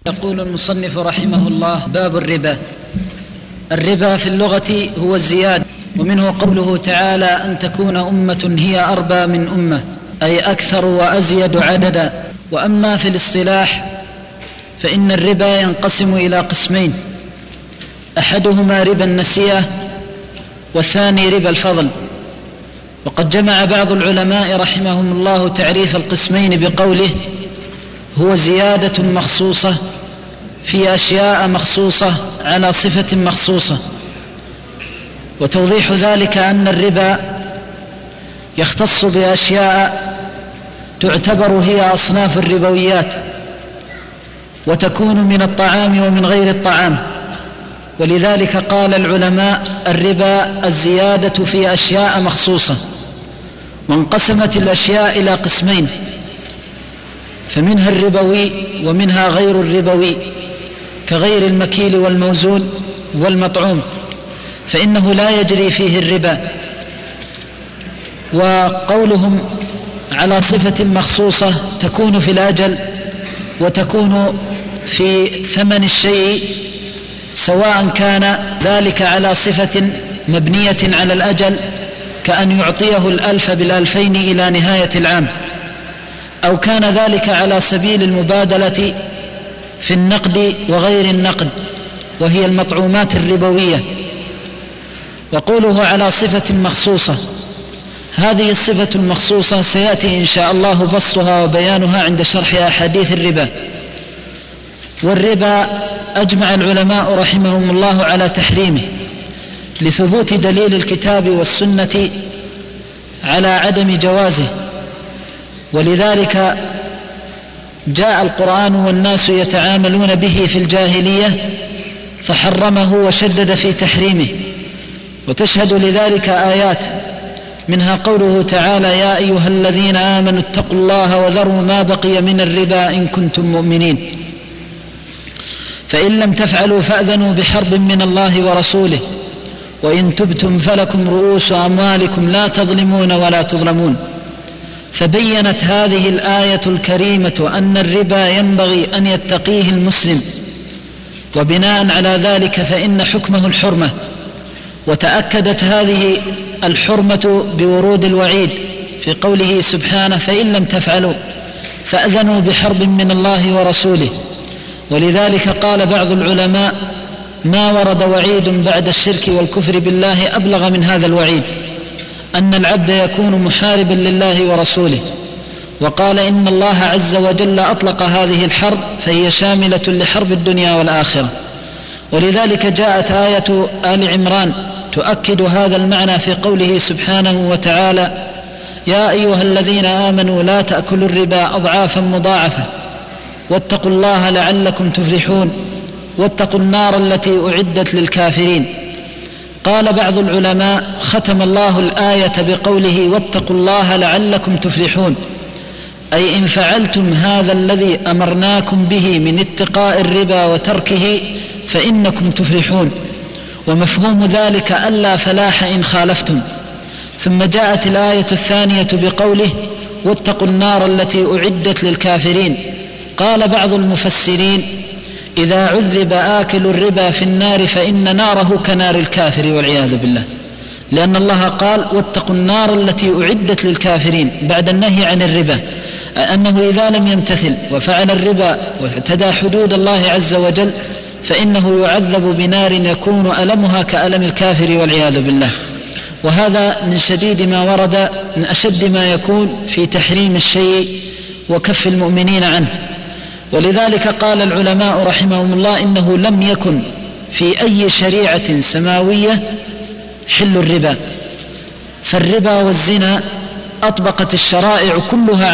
يقول المصنف رحمه الله: باب الربا. الربا في اللغة هو الزيادة، ومنه قوله تعالى: أن تكون أمة هي أربى من أمة، أي أكثر وأزيد عددا. وأما في الاصطلاح فإن الربا ينقسم إلى قسمين: أحدهما ربا النسيئة، والثاني ربا الفضل. وقد جمع بعض العلماء رحمهم الله تعريف القسمين بقوله: هو زيادة مخصوصة في أشياء مخصوصة على صفة مخصوصة. وتوضيح ذلك أن الربا يختص بأشياء تعتبر هي أصناف الربويات، وتكون من الطعام ومن غير الطعام. ولذلك قال العلماء: الربا الزيادة في أشياء مخصوصة. وانقسمت الأشياء إلى قسمين، فمنها الربوي ومنها غير الربوي، كغير المكيل والموزون والمطعوم، فإنه لا يجري فيه الربا. وقولهم على صفة مخصوصة تكون في الأجل وتكون في ثمن الشيء، سواء كان ذلك على صفة مبنية على الأجل كأن يعطيه 1000 بال2000 إلى نهاية العام، أو كان ذلك على سبيل المبادلة في النقد وغير النقد، وهي المطعومات الربوية. وقوله على صفة مخصوصة، هذه الصفة المخصوصة سيأتي إن شاء الله بسطها وبيانها عند شرح أحاديث الربا. والربا أجمع العلماء رحمهم الله على تحريمه لثبوت دليل الكتاب والسنة على عدم جوازه، ولذلك جاء القرآن والناس يتعاملون به في الجاهلية فحرمه وشدد في تحريمه. وتشهد لذلك آيات، منها قوله تعالى: يا أيها الذين آمنوا اتقوا الله وذروا ما بقي من الربا إن كنتم مؤمنين، فإن لم تفعلوا فأذنوا بحرب من الله ورسوله، وإن تبتم فلكم رؤوس أموالكم لا تظلمون ولا تظلمون. فبينت هذه الآية الكريمة أن الربا ينبغي أن يتقيه المسلم، وبناء على ذلك فإن حكمه الحرمة. وتأكدت هذه الحرمة بورود الوعيد في قوله سبحانه: فإن لم تفعلوا فأذنوا بحرب من الله ورسوله. ولذلك قال بعض العلماء: ما ورد وعيد بعد الشرك والكفر بالله أبلغ من هذا الوعيد، أن العبد يكون محاربا لله ورسوله. وقال: إن الله عز وجل أطلق هذه الحرب فهي شاملة لحرب الدنيا والآخرة. ولذلك جاءت آية آل عمران تؤكد هذا المعنى في قوله سبحانه وتعالى: يا أيها الذين آمنوا لا تأكلوا الربا أضعافا مضاعفة واتقوا الله لعلكم تفلحون واتقوا النار التي أعدت للكافرين. قال بعض العلماء: ختم الله الآية بقوله: واتقوا الله لعلكم تفلحون، أي إن فعلتم هذا الذي أمرناكم به من اتقاء الربا وتركه فإنكم تفلحون. ومفهوم ذلك ألا فلاح إن خالفتم. ثم جاءت الآية الثانية بقوله: واتقوا النار التي أعدت للكافرين. قال بعض المفسرين: إذا عذب آكل الربا في النار فإن ناره كنار الكافر والعياذ بالله، لأن الله قال: واتقوا النار التي أعدت للكافرين بعد النهي عن الربا، أنه إذا لم يمتثل وفعل الربا واعتدى حدود الله عز وجل فإنه يعذب بنار يكون ألمها كألم الكافر والعياذ بالله. وهذا من شديد ما ورد، من أشد ما يكون في تحريم الشيء وكف المؤمنين عنه. ولذلك قال العلماء رحمهم الله: إنه لم يكن في أي شريعة سماوية حل الربا، فالربا والزنا أطبقت الشرائع كلها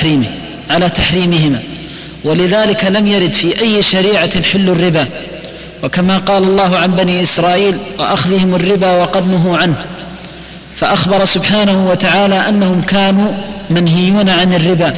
على تحريمهما، ولذلك لم يرد في أي شريعة حل الربا. وكما قال الله عن بني إسرائيل: وأخذهم الربا وقد نهوا عنه، فأخبر سبحانه وتعالى أنهم كانوا منهيون عن الربا.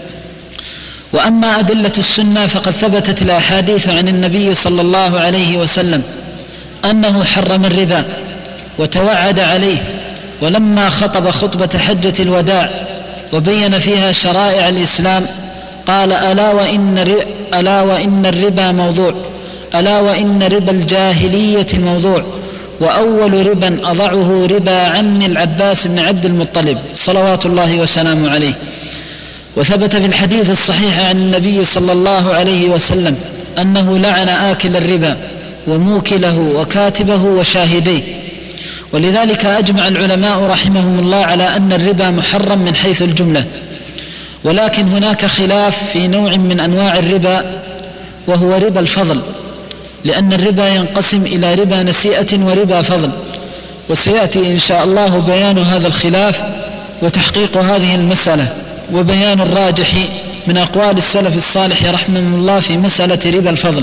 وأما أدلة السنة فقد ثبتت الأحاديث عن النبي صلى الله عليه وسلم أنه حرم الربا وتوعد عليه. ولما خطب خطبة حجة الوداع وبين فيها شرائع الإسلام قال ألا وإن الربا موضوع، ألا وإن ربا الجاهلية موضوع، وأول ربا أضعه ربا عم العباس بن عبد المطلب صلوات الله وسلامه عليه. وثبت في الحديث الصحيح عن النبي صلى الله عليه وسلم أنه لعن آكل الربا وموكله وكاتبه وشاهديه. ولذلك أجمع العلماء رحمهم الله على أن الربا محرم من حيث الجملة، ولكن هناك خلاف في نوع من أنواع الربا وهو ربا الفضل، لأن الربا ينقسم إلى ربا نسيئة وربا فضل، وسيأتي إن شاء الله بيان هذا الخلاف وتحقيق هذه المسألة وبيان الراجح من أقوال السلف الصالح رحمهم الله في مسألة ربا الفضل.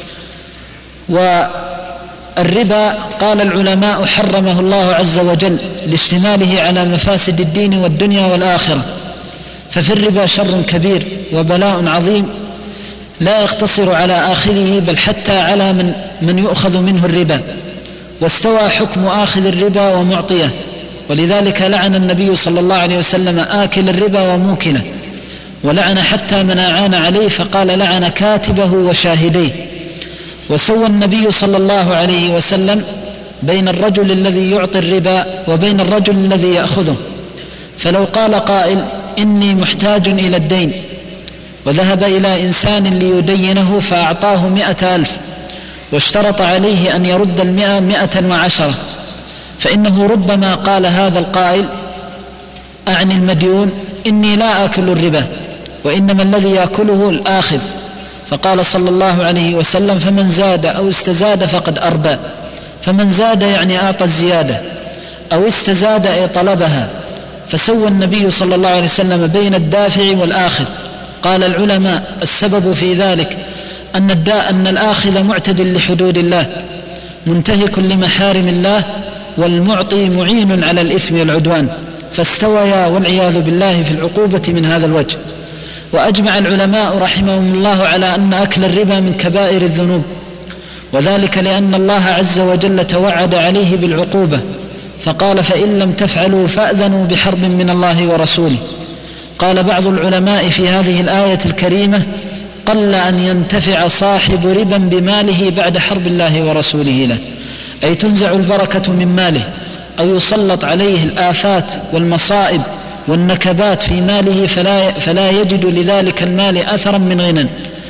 والربا قال العلماء حرمه الله عز وجل لاشتماله على مفاسد الدين والدنيا والآخرة، ففي الربا شر كبير وبلاء عظيم لا يقتصر على آخذه بل حتى على من يؤخذ منه الربا، واستوى حكم آخذ الربا ومعطيه. ولذلك لعن النبي صلى الله عليه وسلم آكل الربا وموكله، ولعن حتى من أعان عليه، فقال لعن كاتبه وشاهديه. وسوى النبي صلى الله عليه وسلم بين الرجل الذي يعطي الربا وبين الرجل الذي يأخذه. فلو قال قائل إني محتاج إلى الدين، وذهب إلى إنسان ليدينه فأعطاه 100,000 واشترط عليه أن يرد 110، فإنه ربما قال هذا القائل أعني المديون إني لا آكل الربا، وإنما الذي يأكله الآخذ. فقال صلى الله عليه وسلم فمن زاد أو استزاد فقد أربى. فمن زاد يعني أعطى الزيادة، أو استزاد أي طلبها. فسوى النبي صلى الله عليه وسلم بين الدافع والآخذ. قال العلماء السبب في ذلك أن الآخذ معتد لحدود الله منتهك لمحارم الله، والمعطي معين على الإثم والعدوان، فاستويا والعياذ بالله في العقوبة من هذا الوجه. وأجمع العلماء رحمهم الله على أن أكل الربا من كبائر الذنوب، وذلك لأن الله عز وجل توعد عليه بالعقوبة، فقال فإن لم تفعلوا فأذنوا بحرب من الله ورسوله. قال بعض العلماء في هذه الآية الكريمة قل أن ينتفع صاحب ربا بماله بعد حرب الله ورسوله له، أي تنزع البركة من ماله، أو يسلط عليه الآفات والمصائب والنكبات في ماله فلا يجد لذلك المال أثرا من غنى.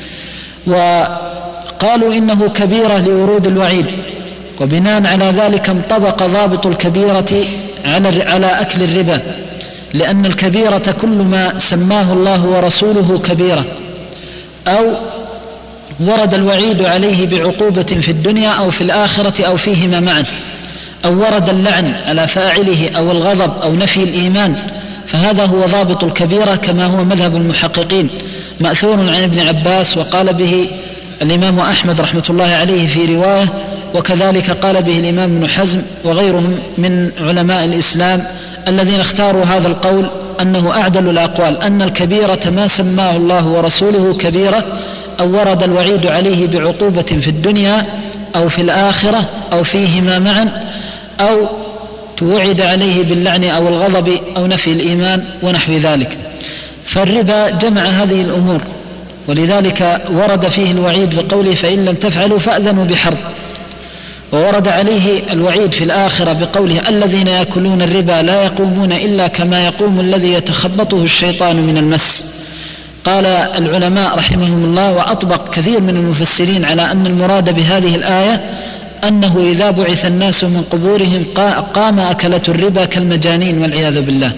وقالوا إنه كبيرة لورود الوعيد، وبناء على ذلك انطبق ضابط الكبيرة على أكل الربا، لأن الكبيرة كل ما سماه الله ورسوله كبيرة، أو ورد الوعيد عليه بعقوبة في الدنيا أو في الآخرة أو فيهما معا، أو ورد اللعن على فاعله أو الغضب أو نفي الإيمان، فهذا هو ضابط الكبيرة كما هو مذهب المحققين مأثور عن ابن عباس، وقال به الإمام أحمد رحمة الله عليه في رواية، وكذلك قال به الإمام ابن حزم وغيرهم من علماء الإسلام الذين اختاروا هذا القول أنه أعدل الأقوال، أن الكبيرة ما سماه الله ورسوله كبيرة، أو ورد الوعيد عليه بعقوبة في الدنيا أو في الآخرة أو فيهما معا، أو توعد عليه باللعن أو الغضب أو نفي الإيمان ونحو ذلك. فالربا جمع هذه الأمور، ولذلك ورد فيه الوعيد بقوله فإن لم تفعلوا فأذنوا بحرب، وورد عليه الوعيد في الآخرة بقوله الذين يأكلون الربا لا يقومون إلا كما يقوم الذي يتخبطه الشيطان من المس. قال العلماء رحمهم الله وأطبق كثير من المفسرين على أن المراد بهذه الآية أنه إذا بعث الناس من قبورهم قام أكلة الربا كالمجانين والعياذ بالله.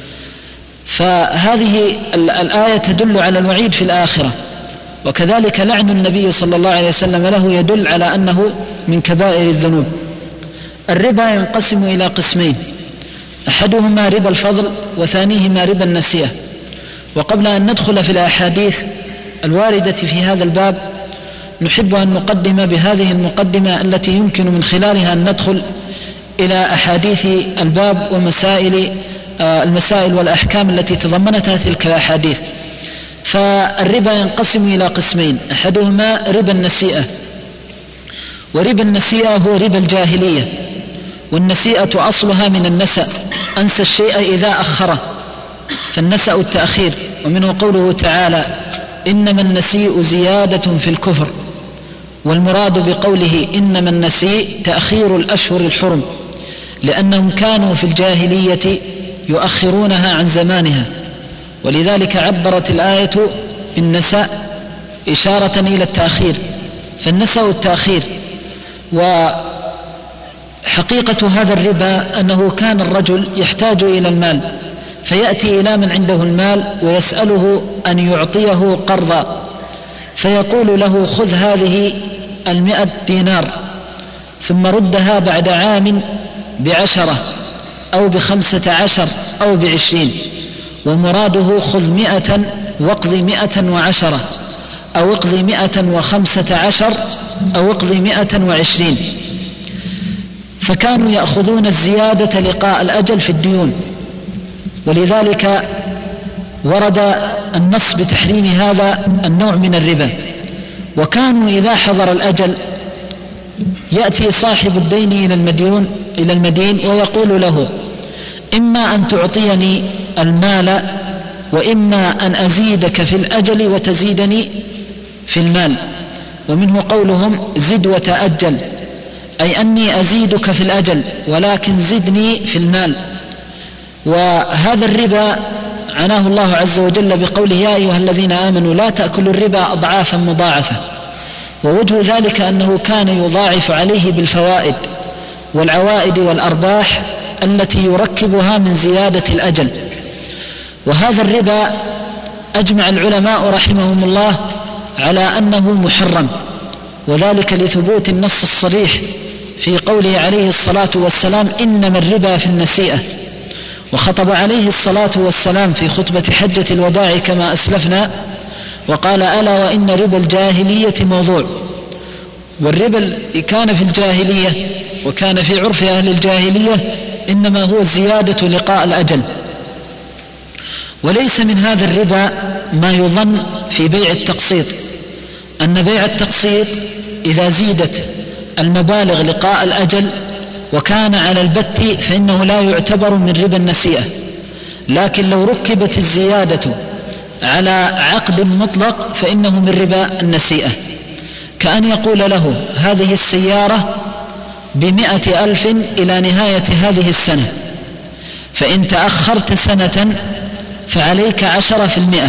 فهذه الآية تدل على الوعيد في الآخرة، وكذلك لعن النبي صلى الله عليه وسلم له يدل على أنه من كبائر الذنوب. الربا ينقسم إلى قسمين، أحدهما ربا الفضل وثانيهما ربا النسيئة. وقبل أن ندخل في الأحاديث الواردة في هذا الباب نحب أن نقدم بهذه المقدمة التي يمكن من خلالها أن ندخل إلى أحاديث الباب المسائل والأحكام التي تضمنتها تلك الأحاديث. فالربا ينقسم إلى قسمين، أحدهما ربا النسيئة، وربا النسيئة هو ربا الجاهلية، والنسيئة أصلها من النسأ، أنسى الشيء إذا أخره، فالنسأ التأخير، ومنه قوله تعالى إنما النسيء زيادة في الكفر، والمراد بقوله إنما النسيء تأخير الأشهر الحرم، لأنهم كانوا في الجاهلية يؤخرونها عن زمانها، ولذلك عبرت الآية بالنساء إشارة إلى التأخير، فالنساء التأخير. وحقيقة هذا الربا أنه كان الرجل يحتاج إلى المال، فيأتي إلى من عنده المال ويسأله أن يعطيه قرضا، فيقول له خذ هذه 100 دينار ثم ردها بعد عام ب10 أو ب15 أو ب20، ومراده خذ 100 واقض 110 أو اقض 115 أو اقض 120. فكانوا يأخذون الزيادة لقاء الأجل في الديون، ولذلك ورد النص بتحريم هذا النوع من الربا. وكانوا إذا حضر الأجل يأتي صاحب الدين إلى المدين ويقول له إما أن تعطيني المال وإما أن أزيدك في الأجل وتزيدني في المال. ومنه قولهم زد وتأجل، أي أني أزيدك في الأجل ولكن زدني في المال. وهذا الربا عناه الله عز وجل بقوله يا أيها الذين آمنوا لا تأكلوا الربا أضعافا مضاعفة، ووجه ذلك أنه كان يضاعف عليه بالفوائد والعوائد والأرباح التي يركبها من زيادة الأجل. وهذا الربا أجمع العلماء رحمهم الله على أنه محرم، وذلك لثبوت النص الصريح في قوله عليه الصلاة والسلام إنما الربا في النسيئة. وخطب عليه الصلاة والسلام في خطبة حجة الوداع كما أسلفنا وقال ألا وإن ربا الجاهلية موضوع. والربا كان في الجاهلية وكان في عرف أهل الجاهلية إنما هو الزيادة لقاء الأجل. وليس من هذا الربا ما يظن في بيع التقسيط، أن بيع التقسيط إذا زيدت المبالغ لقاء الأجل وكان على البت فإنه لا يعتبر من ربا النسيئة. لكن لو ركبت الزيادة على عقد مطلق فإنه من ربا النسيئة، كأن يقول له هذه السيارة ب100,000 إلى نهاية هذه السنة، فإن تأخرت سنة فعليك 10%،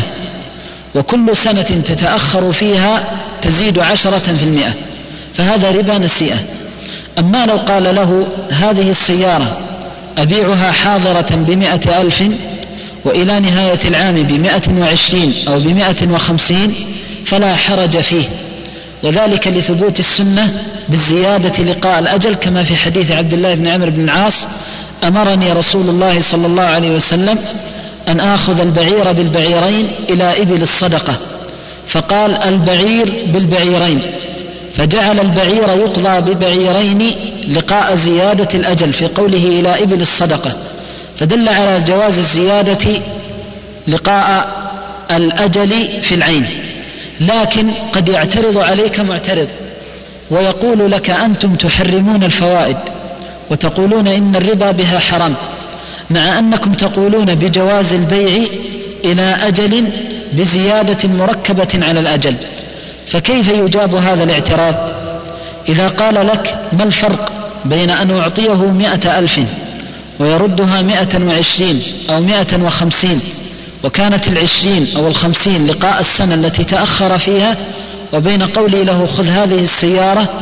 وكل سنة تتأخر فيها تزيد 10%، فهذا ربا نسيئة. أما لو قال له هذه السيارة أبيعها حاضرة ب100,000 وإلى نهاية العام ب120 أو ب150 فلا حرج فيه، وذلك لثبوت السنة بالزيادة لقاء الأجل، كما في حديث عبد الله بن عمرو بن العاص أمرني رسول الله صلى الله عليه وسلم أن آخذ البعير بالبعيرين إلى إبل الصدقة، فقال البعير بالبعيرين، فجعل البعير يقضى ببعيرين لقاء زيادة الأجل في قوله إلى إبل الصدقة، فدل على جواز الزيادة لقاء الأجل في العين. لكن قد يعترض عليك معترض ويقول لك أنتم تحرمون الفوائد وتقولون إن الربا بها حرام، مع أنكم تقولون بجواز البيع إلى أجل بزيادة مركبة على الأجل، فكيف يجاب هذا الاعتراض؟ إذا قال لك ما الفرق بين أن أعطيه 100,000 ويردها 120 أو 150 وكانت 20 أو 50 لقاء السنة التي تأخر فيها، وبين قولي له خذ هذه السيارة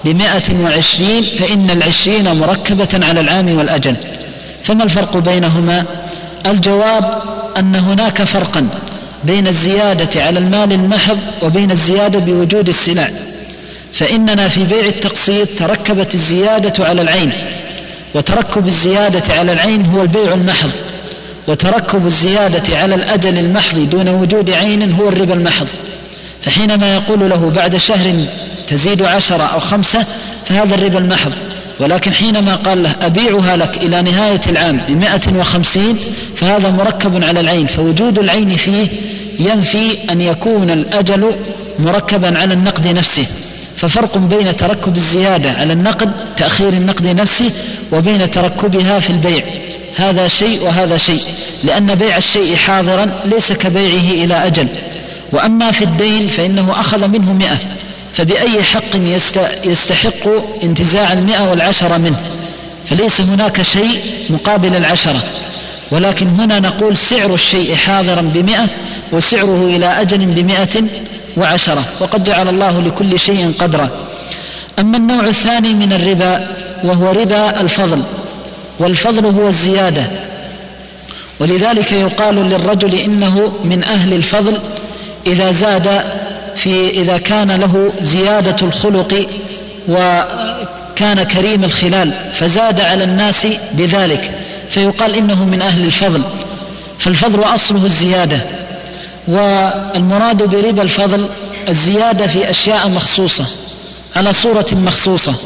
ب120 فإن 20 مركبة على العام والأجل، فما الفرق بينهما؟ الجواب أن هناك فرقا بين الزيادة على المال المحض وبين الزيادة بوجود السلع. فإننا في بيع التقسيط تركبت الزيادة على العين، وتركب الزيادة على العين هو البيع المحض، وتركب الزيادة على الأجل المحض دون وجود عين هو الربا المحض. فحينما يقول له بعد شهر تزيد 10 أو 5 فهذا الربا المحض، ولكن حينما قال له أبيعها لك إلى نهاية العام ب150 فهذا مركب على العين، فوجود العين فيه ينفي أن يكون الأجل مركبا على النقد نفسه. ففرق بين تركب الزيادة على النقد تأخير النقد نفسه وبين تركبها في البيع، هذا شيء وهذا شيء، لأن بيع الشيء حاضرا ليس كبيعه إلى أجل، وأما في الدين فإنه أخذ منه 100، فبأي حق يستحق انتزاع 110 منه؟ فليس هناك شيء مقابل 10، ولكن هنا نقول سعر الشيء حاضرا 100 وسعره إلى أجل 110، وقد جعل الله لكل شيء قدرا. أما النوع الثاني من الربا وهو ربا الفضل، والفضل هو الزيادة، ولذلك يقال للرجل إنه من أهل الفضل إذا زاد إذا كان له زيادة الخلق وكان كريم الخلال فزاد على الناس بذلك، فيقال إنه من أهل الفضل. فالفضل أصله الزيادة، والمراد بربا الفضل الزيادة في أشياء مخصوصة على صورة مخصوصة،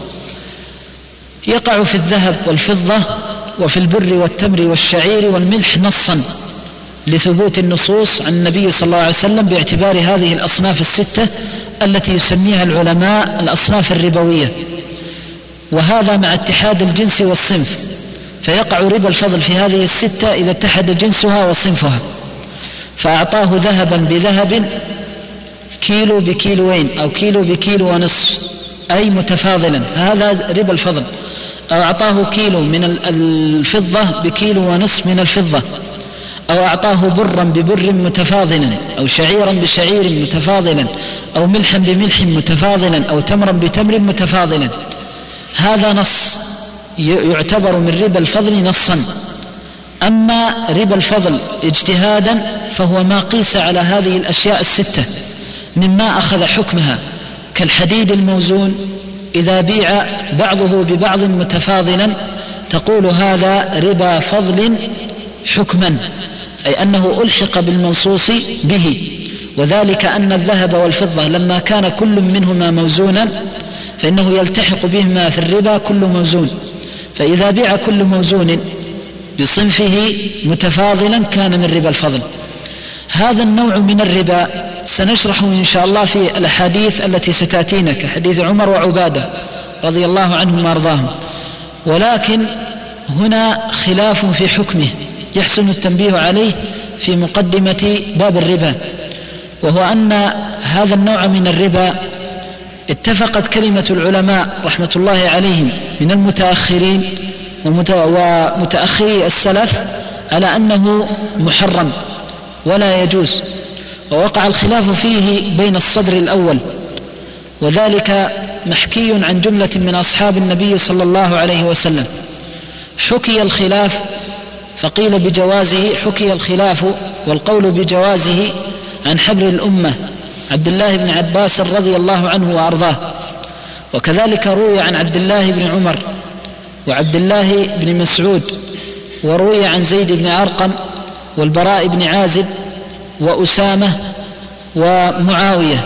يقع في الذهب والفضة وفي البر والتمر والشعير والملح نصا لثبوت النصوص عن النبي صلى الله عليه وسلم باعتبار هذه الأصناف الستة التي يسميها العلماء الأصناف الربوية، وهذا مع اتحاد الجنس والصنف، فيقع ربا الفضل في هذه الستة إذا اتحد جنسها وصنفها. فأعطاه ذهبا بذهب، كيلو بكيلوين أو كيلو بكيلو ونصف، أي متفاضلا، هذا ربا الفضل. أو أعطاه كيلو من الفضة بكيلو ونصف من الفضة، أو أعطاه برا ببر متفاضلا، أو شعيرا بشعير متفاضلا، أو ملحا بملح متفاضلا، أو تمرا بتمر متفاضلا، هذا نص يعتبر من ربا الفضل نصا. أما ربا الفضل اجتهادا فهو ما قيس على هذه الأشياء الستة مما أخذ حكمها، كالحديد الموزون إذا بيع بعضه ببعض متفاضلا تقول هذا ربا فضل حكما، أي أنه ألحق بالمنصوص به، وذلك أن الذهب والفضة لما كان كل منهما موزونا فإنه يلتحق بهما في الربا كل موزون، فإذا بيع كل موزون بصنفه متفاضلا كان من ربا الفضل. هذا النوع من الربا سنشرحه إن شاء الله في الأحاديث التي ستأتينا كحديث عمر وعبادة رضي الله عنهم وأرضاهم، ولكن هنا خلاف في حكمه يحسن التنبيه عليه في مقدمة باب الربا، وهو أن هذا النوع من الربا اتفقت كلمة العلماء رحمة الله عليهم من المتأخرين ومتأخري السلف على أنه محرم ولا يجوز، ووقع الخلاف فيه بين الصدر الأول، وذلك محكي عن جملة من أصحاب النبي صلى الله عليه وسلم. حكي الخلاف فقيل بجوازه، حكي الخلاف والقول بجوازه عن حبر الأمة عبد الله بن عباس رضي الله عنه وأرضاه، وكذلك روي عن عبد الله بن عمر وعبد الله بن مسعود، وروي عن زيد بن أرقم والبراء بن عازب وأسامة ومعاوية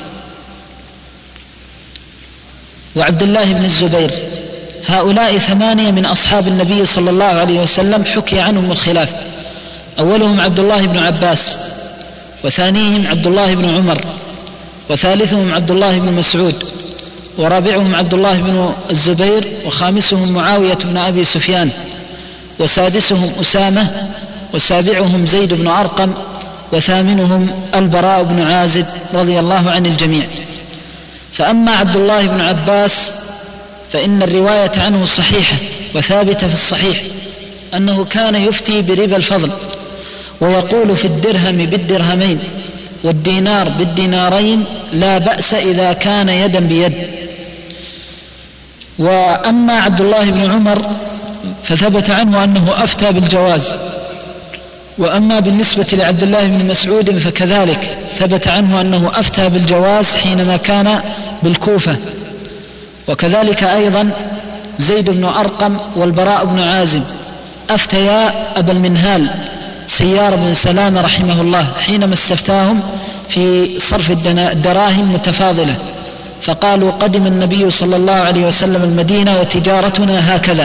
وعبد الله بن الزبير، هؤلاء 8 من أصحاب النبي صلى الله عليه وسلم حكي عنهم الخلاف، أولهم عبد الله بن عباس، وثانيهم عبد الله بن عمر، وثالثهم عبد الله بن مسعود، ورابعهم عبد الله بن الزبير، وخامسهم معاوية بن أبي سفيان، وسادسهم أسامة، وسابعهم زيد بن أرقم، وثامنهم البراء بن عازب رضي الله عن الجميع. فأما عبد الله بن عباس فإن الرواية عنه صحيحة وثابتة في الصحيح أنه كان يفتي بربا الفضل، ويقول في الدرهم بالدرهمين والدينار بالدينارين لا بأس إذا كان يدا بيد. وأما عبد الله بن عمر فثبت عنه أنه أفتى بالجواز، وأما بالنسبة لعبد الله بن مسعود فكذلك ثبت عنه أنه أفتى بالجواز حينما كان بالكوفة، وكذلك أيضا زيد بن أرقم والبراء بن عازب أفتيا أبا المنهال سيار بن سلام رحمه الله حينما استفتاهم في صرف الدراهم متفاضلة، فقالوا قدم النبي صلى الله عليه وسلم المدينة وتجارتنا هكذا.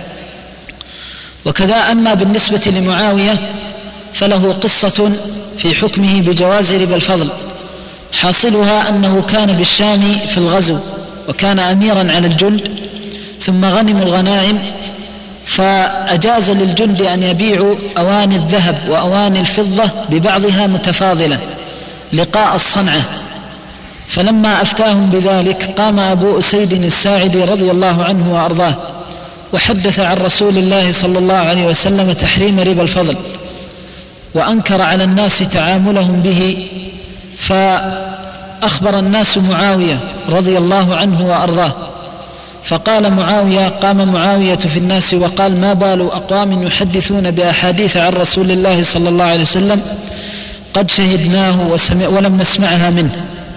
وكذا أما بالنسبة لمعاوية فله قصة في حكمه بجواز ربا الفضل، حاصلها أنه كان بالشام في الغزو وكان أميرا على الجند، ثم غنموا الغنائم فأجاز للجند أن يبيعوا أواني الذهب وأواني الفضة ببعضها متفاضلة، لقاء الصنعة. فلما أفتاهم بذلك قام أبو أسيد الساعدي رضي الله عنه وأرضاه وحدث عن رسول الله صلى الله عليه وسلم تحريم ربا الفضل، وأنكر على الناس تعاملهم به، فأخبر الناس معاوية رضي الله عنه وأرضاه، فقال معاوية، قام معاوية في الناس وقال: ما بال أقوام يحدثون بأحاديث عن رسول الله صلى الله عليه وسلم قد شهدناه ولم نسمعها منه.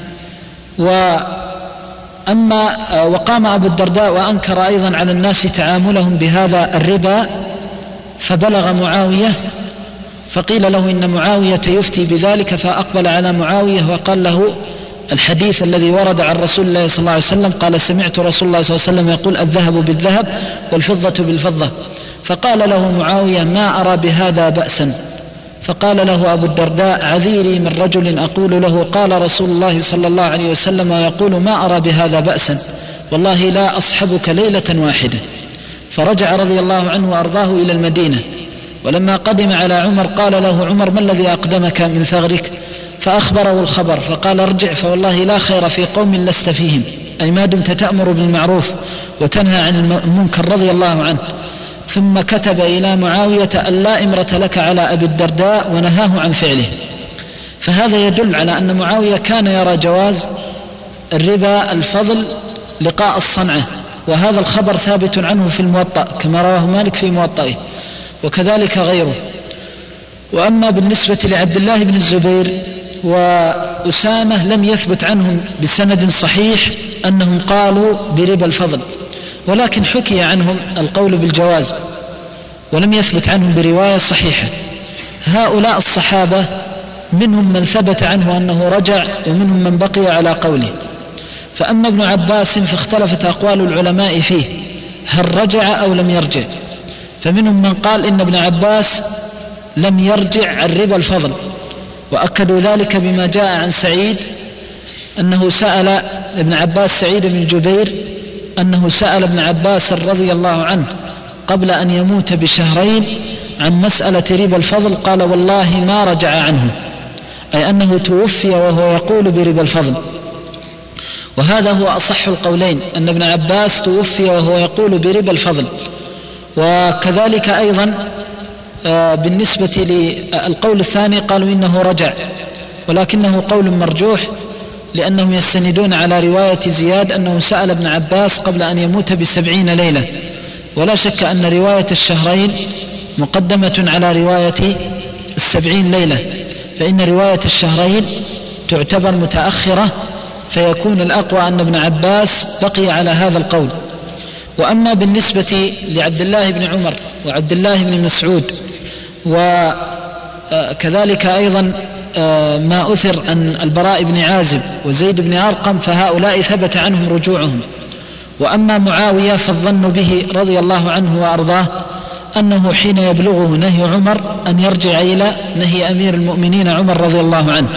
وقام أبو الدرداء وأنكر أيضا على الناس تعاملهم بهذا الربا، فبلغ معاوية فقيل له إن معاوية يفتي بذلك، فأقبل على معاوية وقال له الحديث الذي ورد عن رسول الله صلى الله عليه وسلم، قال: سمعت رسول الله صلى الله عليه وسلم يقول: الذهب بالذهب والفضة بالفضة. فقال له معاوية: ما أرى بهذا بأسا. فقال له أبو الدرداء: عذيري من رجل أقول له قال رسول الله صلى الله عليه وسلم ويقول ما أرى بهذا بأسا، والله لا أصحبك ليلة واحدة. فرجع رضي الله عنه وأرضاه إلى المدينة، ولما قدم على عمر قال له عمر: ما الذي أقدمك من ثغرك؟ فأخبره الخبر، فقال: ارجع فوالله لا خير في قوم لست فيهم، أي ما دمت تأمر بالمعروف وتنهى عن المنكر رضي الله عنه. ثم كتب إلى معاوية أن لا إمرة لك على أبي الدرداء، ونهاه عن فعله. فهذا يدل على أن معاوية كان يرى جواز الربا الفضل لقاء الصنعة، وهذا الخبر ثابت عنه في الموطأ كما رواه مالك في موطئه، وكذلك غيره. وأما بالنسبة لعبد الله بن الزبير وأسامة لم يثبت عنهم بسند صحيح أنهم قالوا بربا الفضل، ولكن حكي عنهم القول بالجواز، ولم يثبت عنهم برواية صحيحة. هؤلاء الصحابة منهم من ثبت عنه أنه رجع، ومنهم من بقي على قوله. فأما ابن عباس فاختلفت أقوال العلماء فيه، هل رجع أو لم يرجع؟ فمنهم من قال إن ابن عباس لم يرجع عن ربا الفضل، وأكدوا ذلك بما جاء عن سعيد أنه سأل ابن عباس، سعيد بن جبير، أنه سأل ابن عباس رضي الله عنه قبل أن يموت بشهرين عن مسألة ربا الفضل، قال: والله ما رجع عنه، أي أنه توفي وهو يقول بربا الفضل. وهذا هو أصح القولين، أن ابن عباس توفي وهو يقول بربا الفضل. وكذلك أيضا بالنسبة للقول الثاني قالوا إنه رجع، ولكنه قول مرجوح، لأنهم يستندون على رواية زياد أنه سأل ابن عباس قبل أن يموت ب70 ليلة، ولا شك أن رواية الشهرين مقدمة على رواية 70 ليلة، فإن رواية الشهرين تعتبر متأخرة، فيكون الأقوى أن ابن عباس بقي على هذا القول. وأما بالنسبة لعبد الله بن عمر وعبد الله بن مسعود، وكذلك أيضا ما أثر عن البراء بن عازب وزيد بن أرقم، فهؤلاء ثبت عنهم رجوعهم. وأما معاوية فالظن به رضي الله عنه وأرضاه أنه حين يبلغه نهي عمر أن يرجع إلى نهي أمير المؤمنين عمر رضي الله عنه.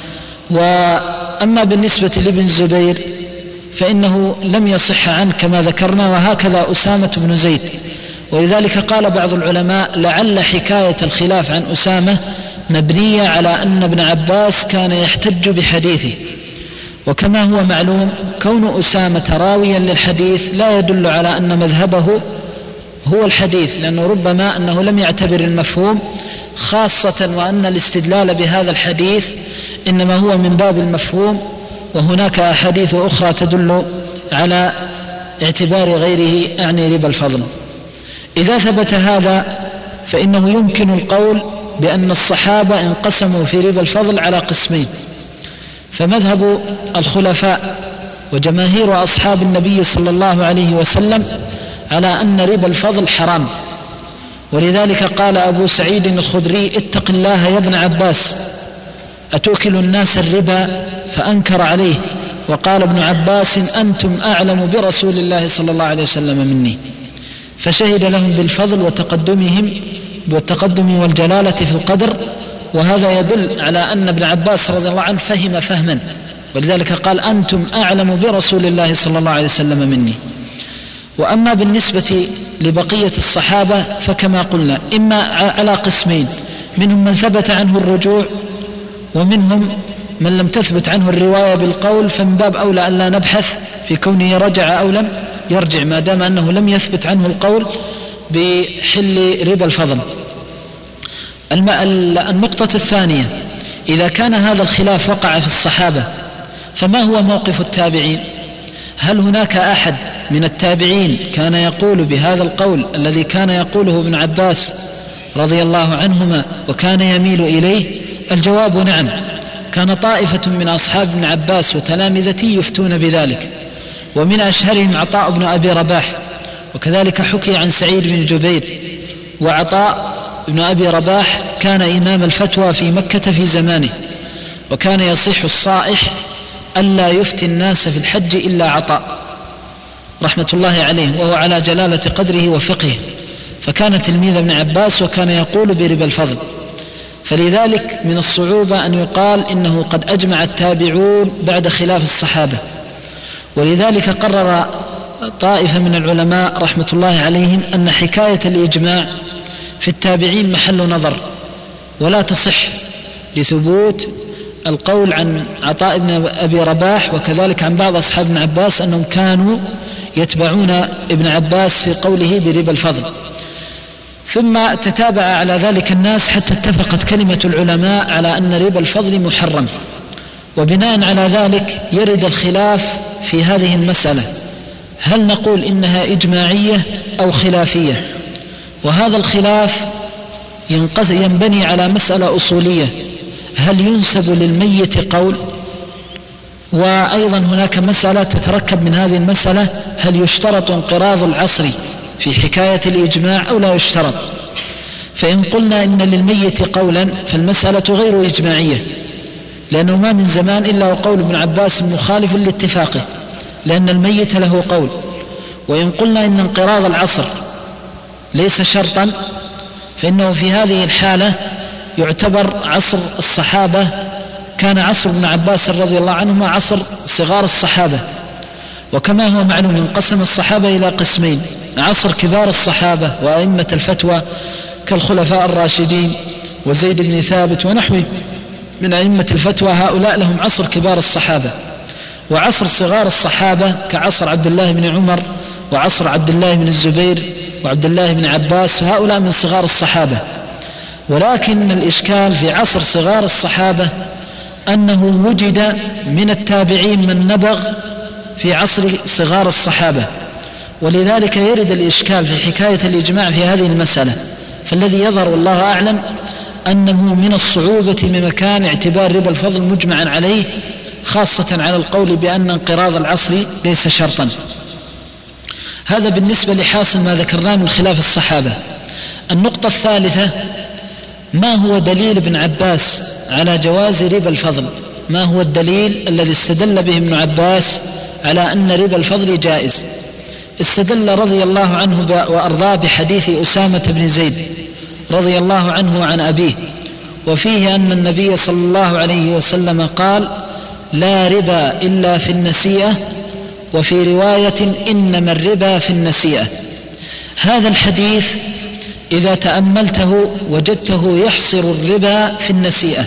وأما بالنسبة لابن الزبير فإنه لم يصح عنه كما ذكرنا، وهكذا أسامة بن زيد. ولذلك قال بعض العلماء: لعل حكاية الخلاف عن أسامة مبنية على أن ابن عباس كان يحتج بحديثه، وكما هو معلوم كون أسامة راويا للحديث لا يدل على أن مذهبه هو الحديث، لأنه ربما أنه لم يعتبر المفهوم، خاصة وأن الاستدلال بهذا الحديث إنما هو من باب المفهوم، وهناك أحاديث أخرى تدل على اعتبار غيره، أعني ربا الفضل. إذا ثبت هذا فإنه يمكن القول بأن الصحابة انقسموا في ربا الفضل على قسمين، فمذهب الخلفاء وجماهير أصحاب النبي صلى الله عليه وسلم على أن ربا الفضل حرام. ولذلك قال أبو سعيد الخدري: اتق الله يا ابن عباس، أتوكل الناس الربا؟ فأنكر عليه، وقال ابن عباس: أنتم أعلم برسول الله صلى الله عليه وسلم مني. فشهد لهم بالفضل وتقدمهم والتقدم والجلالة في القدر، وهذا يدل على أن ابن عباس رضي الله عنه فهم فهما، ولذلك قال: أنتم أعلم برسول الله صلى الله عليه وسلم مني. وأما بالنسبة لبقية الصحابة فكما قلنا إما على قسمين، منهم من ثبت عنه الرجوع، ومنهم من لم تثبت عنه الرواية بالقول فمن باب أولى أن لا نبحث في كونه رجع أو لم يرجع، ما دام أنه لم يثبت عنه القول بحل ربا الفضل. النقطة الثانية: إذا كان هذا الخلاف وقع في الصحابة فما هو موقف التابعين؟ هل هناك أحد من التابعين كان يقول بهذا القول الذي كان يقوله ابن عباس رضي الله عنهما وكان يميل إليه؟ الجواب نعم، كان طائفة من أصحاب ابن عباس وتلامذته يفتون بذلك، ومن أشهرهم عطاء بن أبي رباح، وكذلك حكي عن سعيد بن جبير. وعطاء بن أبي رباح كان إمام الفتوى في مكة في زمانه، وكان يصح الصائح ألا يفتي الناس في الحج إلا عطاء رحمة الله عليه، وهو على جلالة قدره وفقهه، فكان تلميذ ابن عباس وكان يقول بربا الفضل. فلذلك من الصعوبة أن يقال إنه قد أجمع التابعون بعد خلاف الصحابة، ولذلك قرر طائفة من العلماء رحمة الله عليهم أن حكاية الإجماع في التابعين محل نظر ولا تصح لثبوت القول عن عطاء بن أبي رباح وكذلك عن بعض أصحاب ابن عباس أنهم كانوا يتبعون ابن عباس في قوله بربا الفضل. ثم تتابع على ذلك الناس حتى اتفقت كلمة العلماء على أن ربا الفضل محرم، وبناء على ذلك يرد الخلاف في هذه المسألة: هل نقول إنها إجماعية أو خلافية؟ وهذا الخلاف ينبني على مسألة أصولية: هل ينسب للميت قول؟ وأيضا هناك مسألة تتركب من هذه المسألة: هل يشترط انقراض العصر في حكاية الإجماع أو لا يشترط؟ فإن قلنا إن للميت قولا فالمسألة غير إجماعية، لأنه ما من زمان إلا وقول ابن عباس مخالف لاتفاقه، لأن الميت له قول. وإن قلنا إن انقراض العصر ليس شرطا، فإنه في هذه الحالة يعتبر عصر الصحابة كان عصر ابن عباس رضي الله عنهما عصر صغار الصحابة، وكما هو معلوم انقسم الصحابة إلى قسمين: عصر كبار الصحابة وأئمة الفتوى كالخلفاء الراشدين وزيد بن ثابت ونحوه من أئمة الفتوى، هؤلاء لهم عصر كبار الصحابة، وعصر صغار الصحابة كعصر عبد الله بن عمر وعصر عبد الله بن الزبير وعبد الله بن عباس، هؤلاء من صغار الصحابة. ولكن الإشكال في عصر صغار الصحابة أنه وجد من التابعين من نبغ في عصر صغار الصحابة، ولذلك يرد الإشكال في حكاية الإجماع في هذه المسألة. فالذي يظهر والله أعلم أنه من الصعوبة بمكان اعتبار ربا الفضل مجمعا عليه، خاصة على القول بأن انقراض العصر ليس شرطا. هذا بالنسبة لحاصل ما ذكرناه من خلاف الصحابة. النقطة الثالثة: ما هو دليل ابن عباس على جواز ربا الفضل؟ ما هو الدليل الذي استدل به ابن عباس على أن ربا الفضل جائز؟ استدل رضي الله عنه وأرضاه بحديث أسامة بن زيد رضي الله عنه عن أبيه، وفيه أن النبي صلى الله عليه وسلم قال: لا ربا إلا في النسيئة، وفي رواية: إنما الربا في النسيئة. هذا الحديث إذا تأملته وجدته يحصر الربا في النسيئة،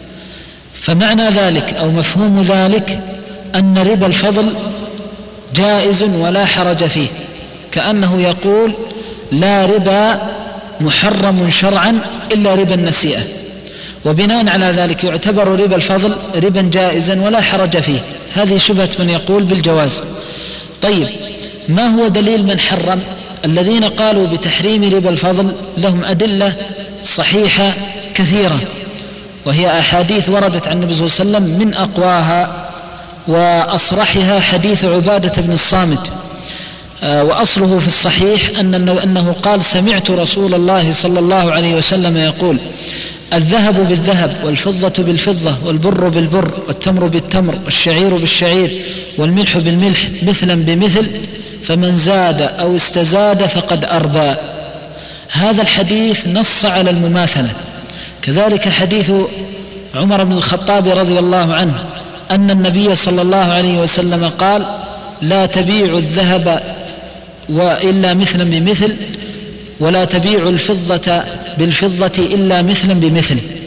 فمعنى ذلك أو مفهوم ذلك أن ربا الفضل جائز ولا حرج فيه، كأنه يقول: لا ربا محرم شرعا إلا ربا النسيئة، وبناء على ذلك يعتبر ربا الفضل ربا جائزا ولا حرج فيه. هذه شبهة من يقول بالجواز. طيب، ما هو دليل من حرم؟ الذين قالوا بتحريم ربا الفضل لهم أدلة صحيحة كثيرة، وهي أحاديث وردت عن النبي صلى الله عليه وسلم، من أقواها وأصرحها حديث عبادة بن الصامت، وأصله في الصحيح أنه قال: سمعت رسول الله صلى الله عليه وسلم يقول: الذهب بالذهب والفضة بالفضة والبر بالبر والتمر بالتمر والشعير بالشعير والملح بالملح مثلا بمثل، فمن زاد أو استزاد فقد أربى. هذا الحديث نص على المماثلة. كذلك حديث عمر بن الخطاب رضي الله عنه أن النبي صلى الله عليه وسلم قال: لا تبيعوا الذهب وإلا مثلا بمثل، ولا تبيعوا الفضة بالفضة إلا مثلا بمثل.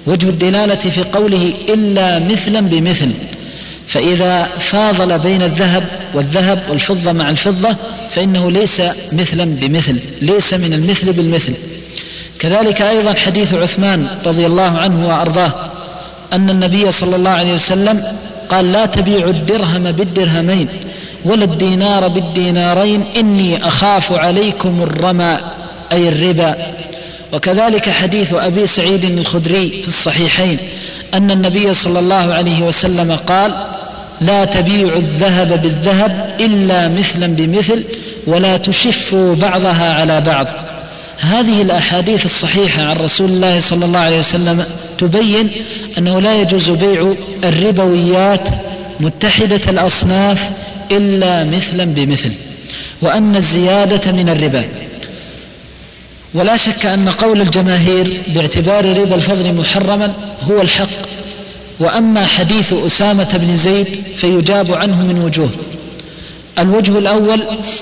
وجه الدلالة في قوله إلا مثلا بمثل، فإذا فاضل بين الذهب والذهب والفضة مع الفضة فإنه ليس مثلا بمثل، ليس من المثل بالمثل. كذلك أيضا حديث عثمان رضي الله عنه وأرضاه أن النبي صلى الله عليه وسلم قال: لا تبيعوا الدرهم بالدرهمين ولا الدينار بالدينارين إني أخاف عليكم الرمى، أي الربا. وكذلك حديث أبي سعيد الخدري في الصحيحين أن النبي صلى الله عليه وسلم قال: لا تبيعوا الذهب بالذهب إلا مثلا بمثل ولا تشفوا بعضها على بعض. هذه الأحاديث الصحيحة عن رسول الله صلى الله عليه وسلم تبين أنه لا يجوز بيع الربويات متحدة الأصناف إلا مثلا بمثل، وأن الزيادة من الربا. ولا شك أن قول الجماهير باعتبار ربا الفضل محرما هو الحق. وأما حديث أسامة بن زيد فيجاب عنه من وجوه. الوجه الأول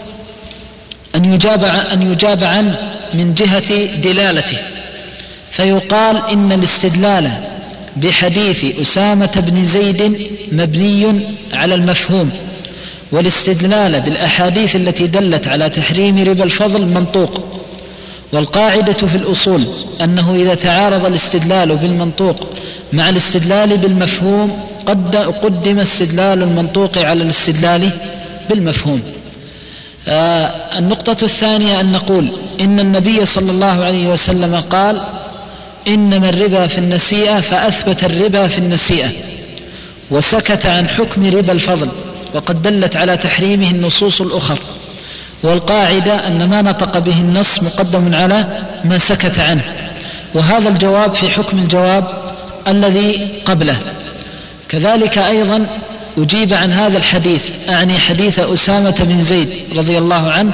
أن يجاب عنه من جهة دلالته، فيقال إن الاستدلال بحديث أسامة بن زيد مبني على المفهوم، والاستدلال بالأحاديث التي دلت على تحريم ربا الفضل منطوق. والقاعدة في الأصول أنه إذا تعارض الاستدلال بالمنطوق مع الاستدلال بالمفهوم قدم استدلال المنطوق على الاستدلال بالمفهوم. النقطة الثانية أن نقول إن النبي صلى الله عليه وسلم قال: إنما الربا في النسيئة، فأثبت الربا في النسيئة وسكت عن حكم ربا الفضل، وقد دلت على تحريمه النصوص الأخرى. والقاعدة أن ما نطق به النص مقدم على ما سكت عنه، وهذا الجواب في حكم الجواب الذي قبله. كذلك أيضا أجيب عن هذا الحديث، أعني حديث أسامة بن زيد رضي الله عنه،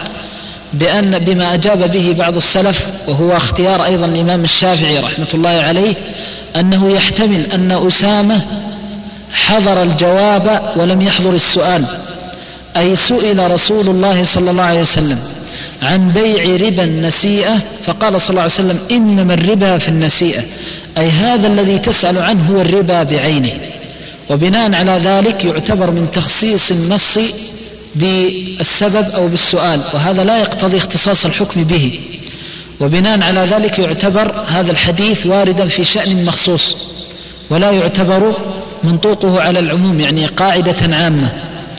بما أجاب به بعض السلف، وهو اختيار أيضا الإمام الشافعي رحمة الله عليه، أنه يحتمل أن أسامة حضر الجواب ولم يحضر السؤال، أي سئل رسول الله صلى الله عليه وسلم عن بيع ربا النسيئة فقال صلى الله عليه وسلم: إنما الربا في النسيئة، أي هذا الذي تسأل عنه هو الربا بعينه. وبناء على ذلك يعتبر من تخصيص النص بالسبب أو بالسؤال، وهذا لا يقتضي اختصاص الحكم به. وبناء على ذلك يعتبر هذا الحديث واردا في شأن مخصوص، ولا يعتبر منطوقه على العموم، يعني قاعدة عامة.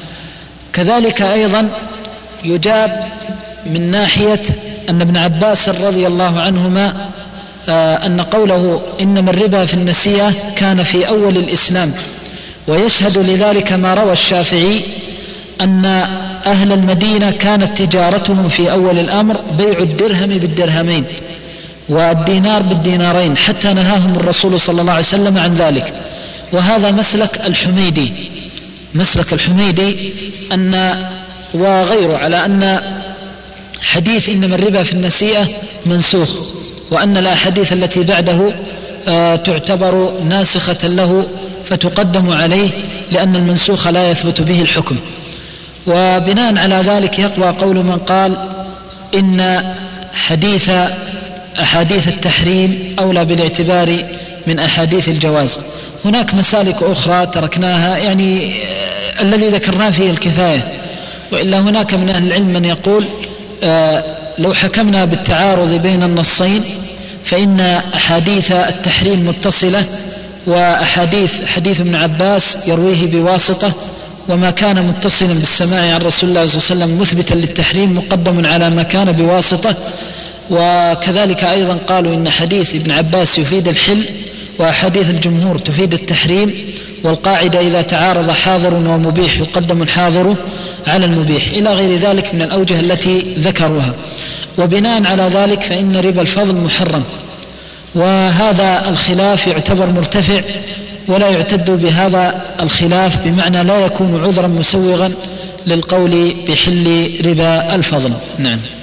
كذلك أيضا يجاب من ناحية أن ابن عباس رضي الله عنهما أن قوله إنما الربا في النسيئة كان في أول الإسلام، ويشهد لذلك ما روى الشافعي أن أهل المدينة كانت تجارتهم في أول الأمر بيع الدرهم بالدرهمين والدينار بالدينارين، حتى نهاهم الرسول صلى الله عليه وسلم عن ذلك. وهذا مسلك الحميدي، مسلك الحميدي وغيره، على أن حديث إنما الربا في النسيئة منسوخ، وأن الأحاديث التي بعده تعتبر ناسخة له فتقدم عليه، لأن المنسوخ لا يثبت به الحكم. وبناء على ذلك يقوى قول من قال إن أحاديث التحريم أولى بالاعتبار من أحاديث الجواز. هناك مسالك أخرى تركناها، يعني الذي ذكرناه فيه الكفاية، وإلا هناك من أهل العلم من يقول لو حكمنا بالتعارض بين النصين فإن أحاديث التحريم متصلة، حديث ابن عباس يرويه بواسطة، وما كان متصلا بالسماع عن رسول الله صلى الله عليه وسلم مثبتا للتحريم مقدم على ما كان بواسطة. وكذلك أيضا قالوا إن حديث ابن عباس يفيد الحل، وأحاديث الجمهور تفيد التحريم، والقاعدة إذا تعارض حاضر ومبيح يقدم الحاضر على المبيح، إلى غير ذلك من الأوجه التي ذكروها. وبناء على ذلك فإن ربا الفضل محرم، وهذا الخلاف يعتبر مرتفع، ولا يعتد بهذا الخلاف، بمعنى لا يكون عذرا مسوغا للقول بحل ربا الفضل. نعم.